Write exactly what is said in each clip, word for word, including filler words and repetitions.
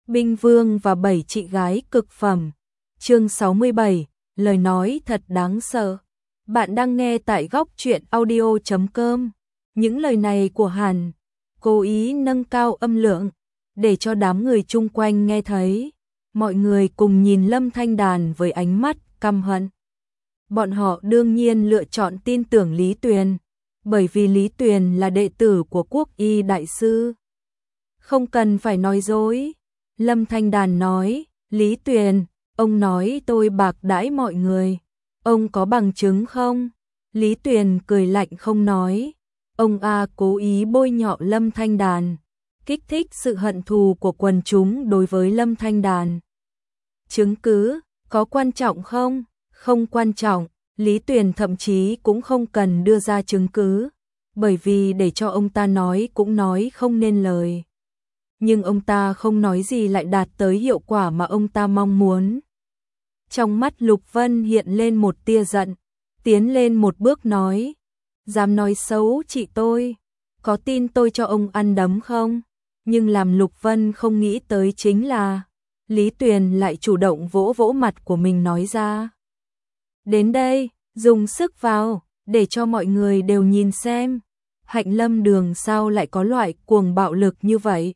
Binh Vương và bảy chị gái cực phẩm. Chương sáu mươi bảy, lời nói thật đáng sợ. Bạn đang nghe tại góc truyện audio chấm com. Những lời này của Hàn cố ý nâng cao âm lượng để cho đám người chung quanh nghe thấy. Mọi người cùng nhìn Lâm Thanh Đàn với ánh mắt căm hận. Bọn họ đương nhiên lựa chọn tin tưởng Lý Tuyền, bởi vì Lý Tuyền là đệ tử của Quốc Y đại sư. Không cần phải nói dối. Lâm Thanh Đàn nói, Lý Tuyền, ông nói tôi bạc đãi mọi người. Ông có bằng chứng không? Lý Tuyền cười lạnh không nói. Ông A cố ý bôi nhọ Lâm Thanh Đàn, kích thích sự hận thù của quần chúng đối với Lâm Thanh Đàn. Chứng cứ, có quan trọng không? Không quan trọng, Lý Tuyền thậm chí cũng không cần đưa ra chứng cứ, bởi vì để cho ông ta nói cũng nói không nên lời. Nhưng ông ta không nói gì lại đạt tới hiệu quả mà ông ta mong muốn. Trong mắt Lục Vân hiện lên một tia giận, tiến lên một bước nói, dám nói xấu chị tôi, có tin tôi cho ông ăn đấm không? Nhưng làm Lục Vân không nghĩ tới chính là, Lý Tuyền lại chủ động vỗ vỗ mặt của mình nói ra. Đến đây, dùng sức vào, để cho mọi người đều nhìn xem, Hạnh Lâm Đường sao lại có loại cuồng bạo lực như vậy?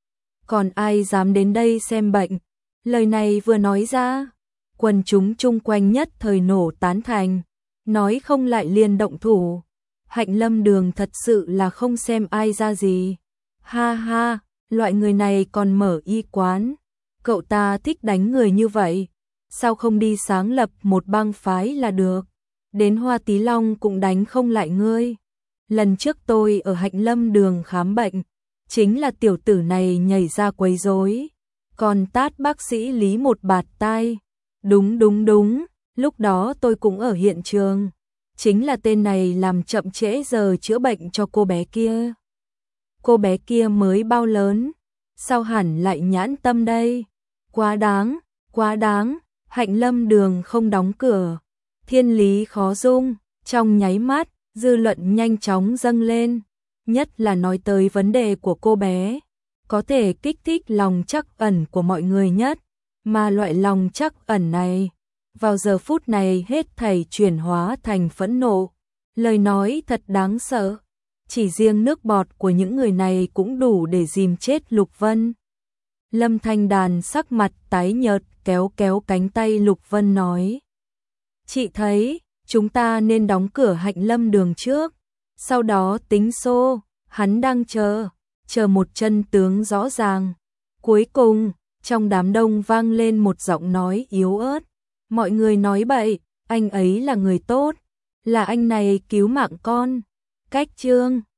Còn ai dám đến đây xem bệnh? Lời này vừa nói ra, quần chúng chung quanh nhất thời nổ tán thành, nói không lại liền động thủ. Hạnh Lâm Đường thật sự là không xem ai ra gì. Ha ha, loại người này còn mở y quán. Cậu ta thích đánh người như vậy, sao không đi sáng lập một bang phái là được? Đến Hoa Tí Long cũng đánh không lại ngươi. Lần trước tôi ở Hạnh Lâm Đường khám bệnh, chính là tiểu tử này nhảy ra quấy rối, còn tát bác sĩ Lý một bạt tai. Đúng đúng đúng, lúc đó tôi cũng ở hiện trường. Chính là tên này làm chậm trễ giờ chữa bệnh cho cô bé kia. Cô bé kia mới bao lớn, sao hẳn lại nhãn tâm đây? Quá đáng, quá đáng, Hạnh Lâm Đường không đóng cửa. Thiên lý khó dung, trong nháy mắt, dư luận nhanh chóng dâng lên. Nhất là nói tới vấn đề của cô bé, có thể kích thích lòng trắc ẩn của mọi người nhất, mà loại lòng trắc ẩn này, vào giờ phút này hết thảy chuyển hóa thành phẫn nộ. Lời nói thật đáng sợ, chỉ riêng nước bọt của những người này cũng đủ để dìm chết Lục Vân. Lâm Thanh Đàn sắc mặt tái nhợt kéo kéo cánh tay Lục Vân nói, chị thấy, chúng ta nên đóng cửa Hạnh Lâm Đường trước, sau đó tính xô. Hắn đang chờ, chờ một chân tướng rõ ràng. Cuối cùng, trong đám đông vang lên một giọng nói yếu ớt. Mọi người nói bậy, anh ấy là người tốt, là anh này cứu mạng con. Cách chương